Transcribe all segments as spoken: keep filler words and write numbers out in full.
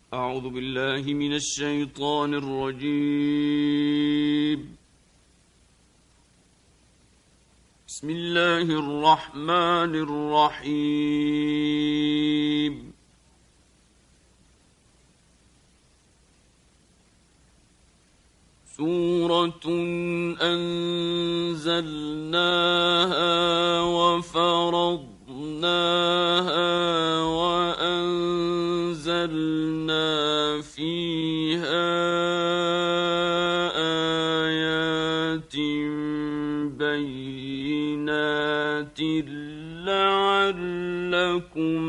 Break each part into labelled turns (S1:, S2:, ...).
S1: أعوذ بالله من الشيطان الرجيم. بسم الله الرحمن الرحيم. سورة أنزلناها وفرضناها وأنزلنا فيها آيات بينات لعلكم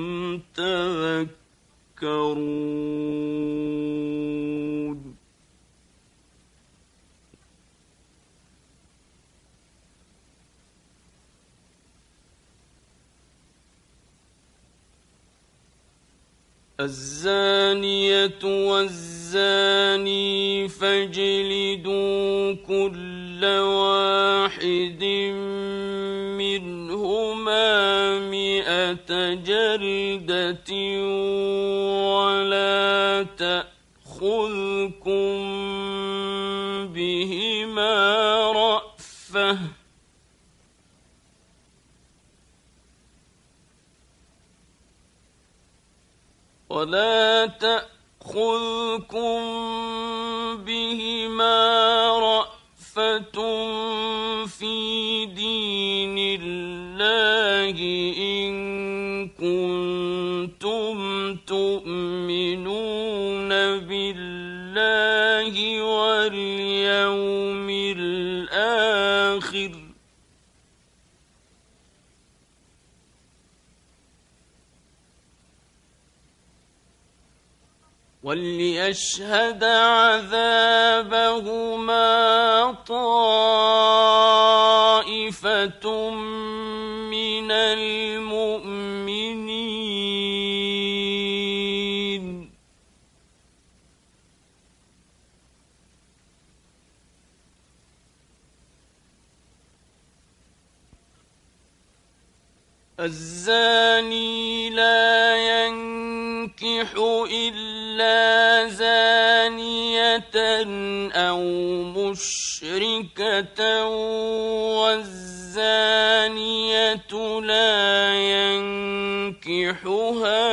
S1: تذكرون. الزانية والزاني فاجلدوا كل واحد منهما مئة جلدة ولا تأخذكم بهما رأفة ولا تأخذكم بهما رأفة في دين الله إن كنتم تؤمنون بالله واليوم الآخر وليشهد عذابهما طائفة من المؤمنين. الزاني لا ينكح إلا زانية أو مشركة والزانية لا ينكحها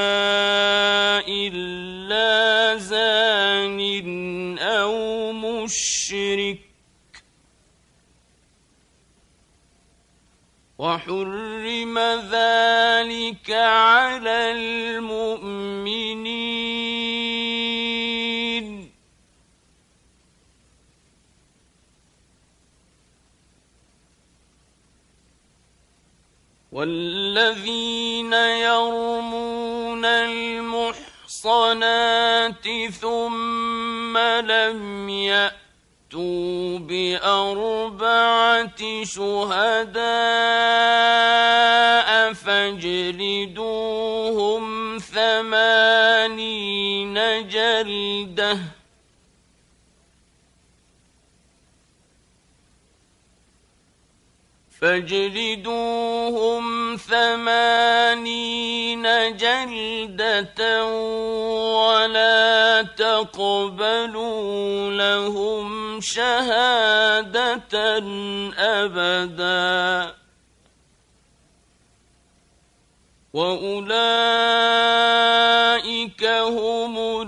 S1: إلا زان أو مشرك وحرم ذلك على المؤمنين. والذين يرمون المحصنات ثم لم يأتوا بأربعة شهداء فاجلدوهم ثمانين جلدة فاجلدوهم ثمانين جلدة ولا تقبلوا لهم شهادة أبدا وأولئك هم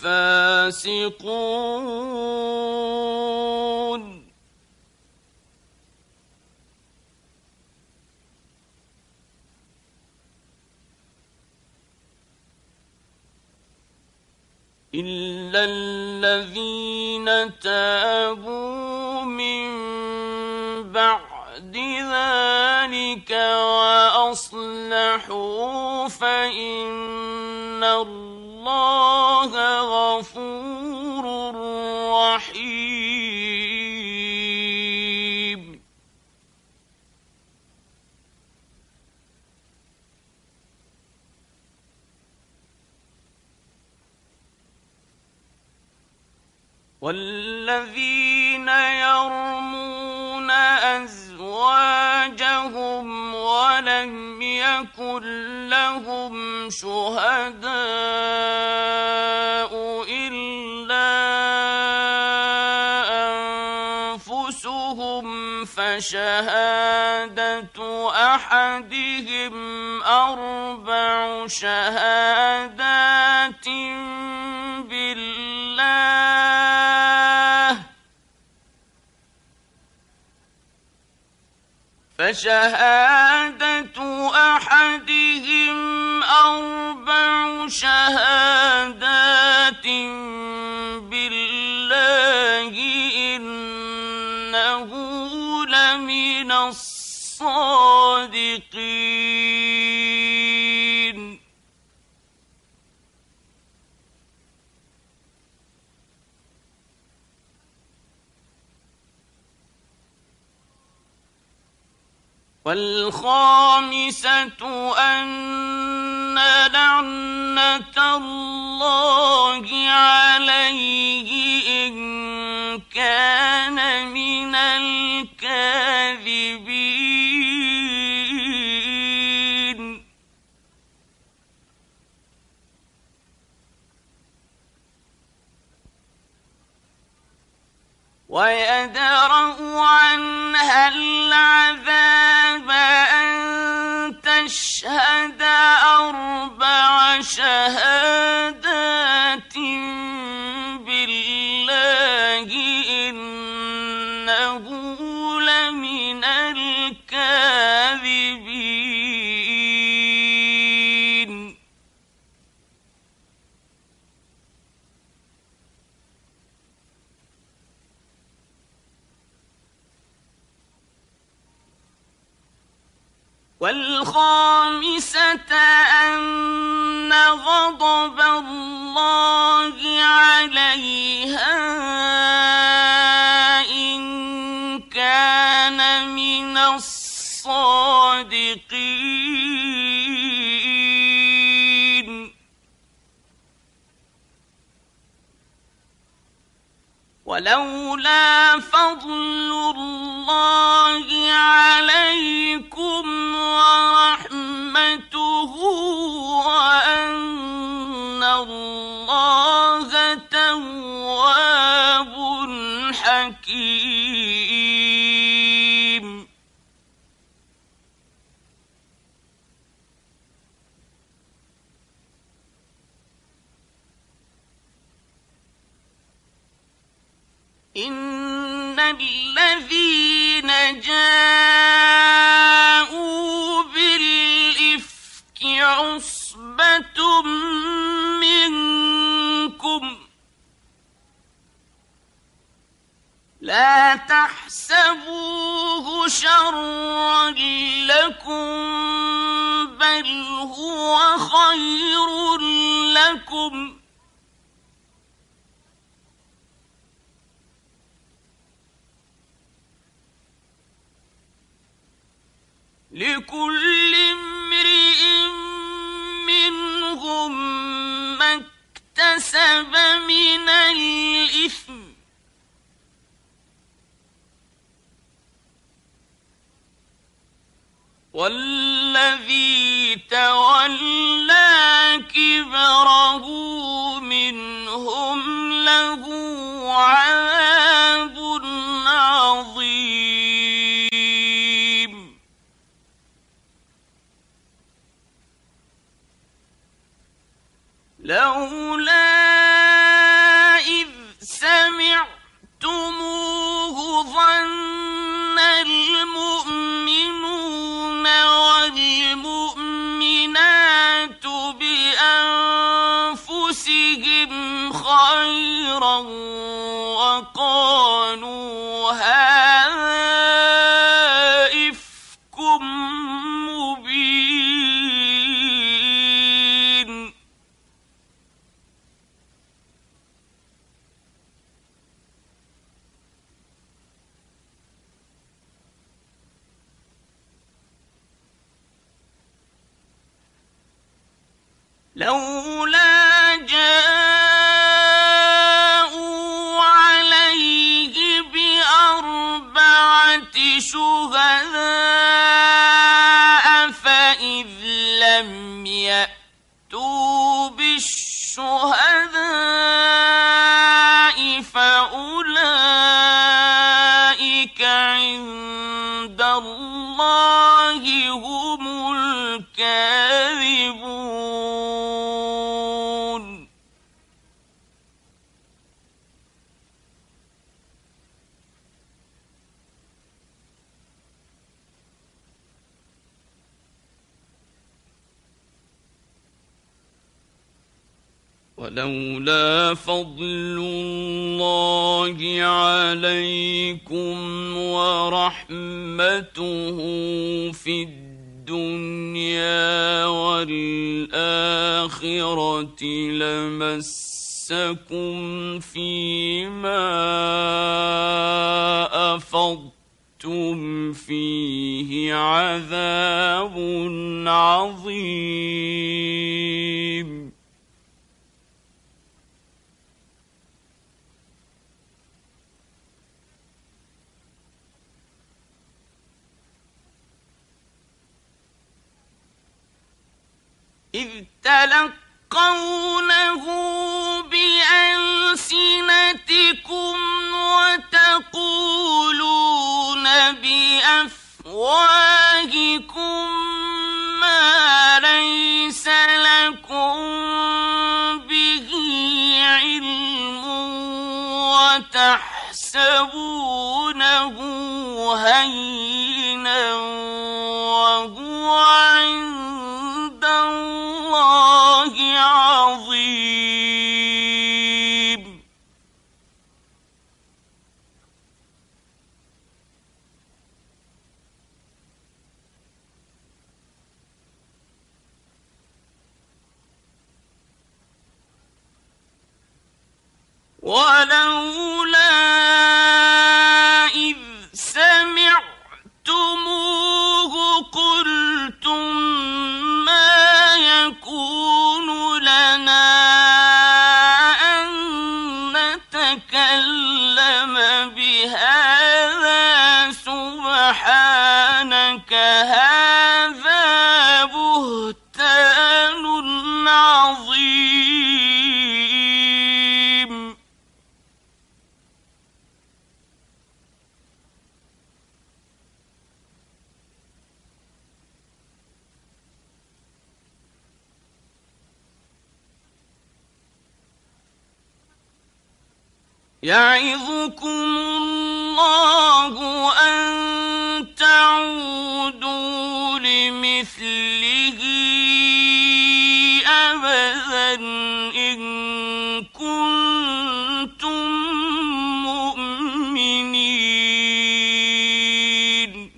S1: الفاسقون. إلا الذين تابوا من بعد ذلك وأصلحوا فإن الله غفور رحيم. والذين يرمون أزواجهم ولم يكن لهم شهداء فشهادة أحدهم أربع شهادات بالله فشهادة أحدهم أربع شهادات بالله إنه لمن الصادقين والخامسة أن لعنة الله عليه إن كان من الكاذبين ويدرأ عنها العذاب أن تشهد أربع شهادات بالله إنه لمن الكاذبين والخامسة أن غضب الله عليها إن كان من الصادقين ولولا فضل الله عليكم ورحمته وأن الله تواب حكيم إن الذين جاءوا بالإفك عصبة منكم لا تحسبوه شرا لكم بل هو خير لكم لكل امرئ منهم ما اكتسب من الإثم والذي تولى كبره منهم له عذاب عظيم لولا إذ سمعتموه ظن المؤمنون والمؤمنات بأنفسهم خيرا وقالوا هذا إفك مبين لولا جاءوا عليه بأربعة شهداء فإذ لم يأتوا بالشهداء فأولئك عند ولولا فضل الله عليكم ورحمته في الدنيا والآخرة لمسكم فيما أفضتم فيه عذاب عظيم. إذ تلقونه بألسنتكم وتقولون بأفواهكم ما ليس لكم به علم وتحسبونه هينا وهو عند الله عظيم. ولولا إذ سمعتموه قلتم ما يكون لنا أن نتكلم بهذا سبحانك هذا بهتان عظيم. يعظكم الله أن تعودوا لمثله أبدا إن كنتم مؤمنين.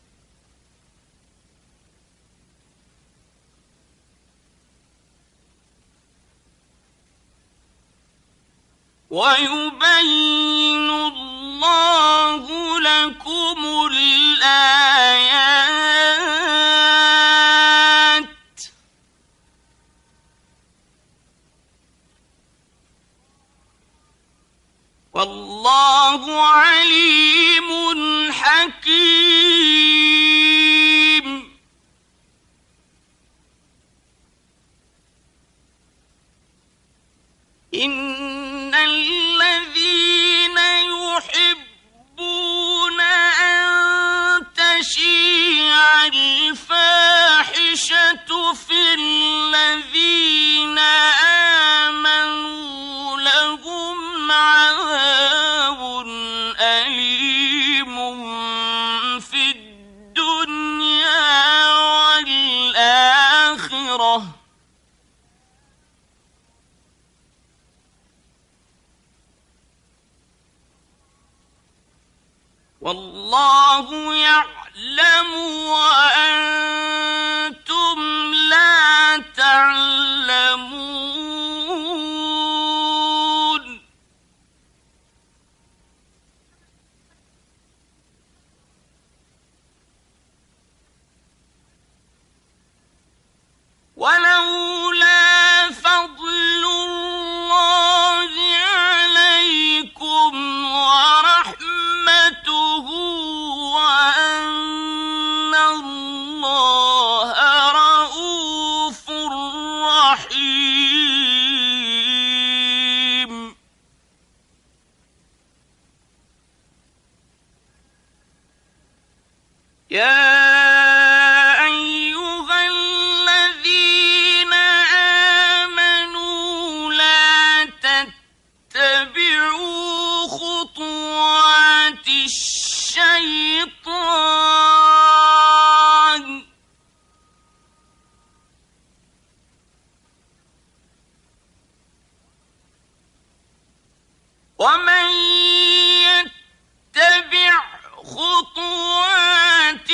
S1: ويبين الله لكم الآيات والله عليم حكيم. إن الذين يحبون أن تشيع الفاحشة في الذين آمنوا لهم عذاب أليم في الدنيا والآخرة والله يعلم وأنتم لا تعلمون. ولولا فضل الله عليكم ورحمته وأن الله رؤوف رحيم. يا الشيطان ومن يتبع خطوات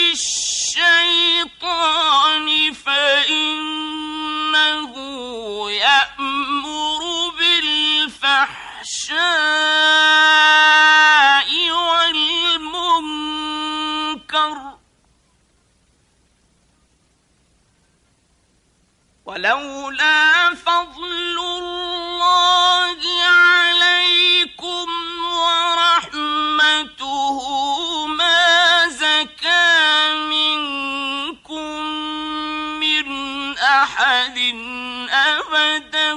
S1: الشيطان فإنه يأمر بالفحشاء والمنكر ولولا فضل الله عليكم ورحمته ما زكى منكم من أحد أبدا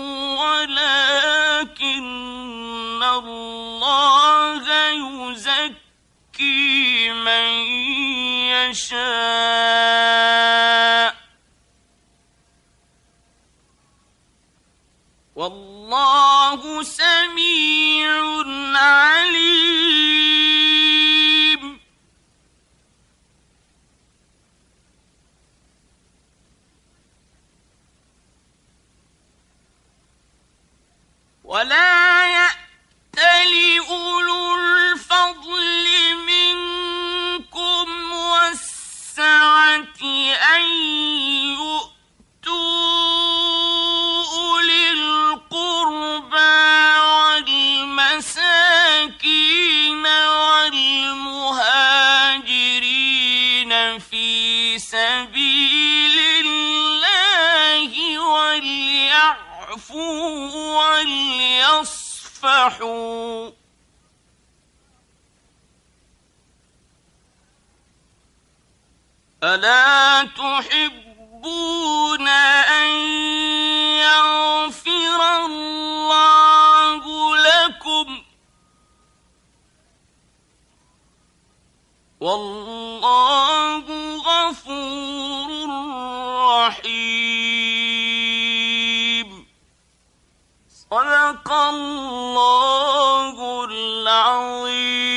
S1: ولكن الله يزكي من يشاء والله سميع عليم. ولا يأتل أولو الفضل منكم والسعة أن في سبيل الله وليعفوا وليصفحوا ألا تحبون أن يغفر الله لكم والله غفور رحيم. صدق الله العظيم.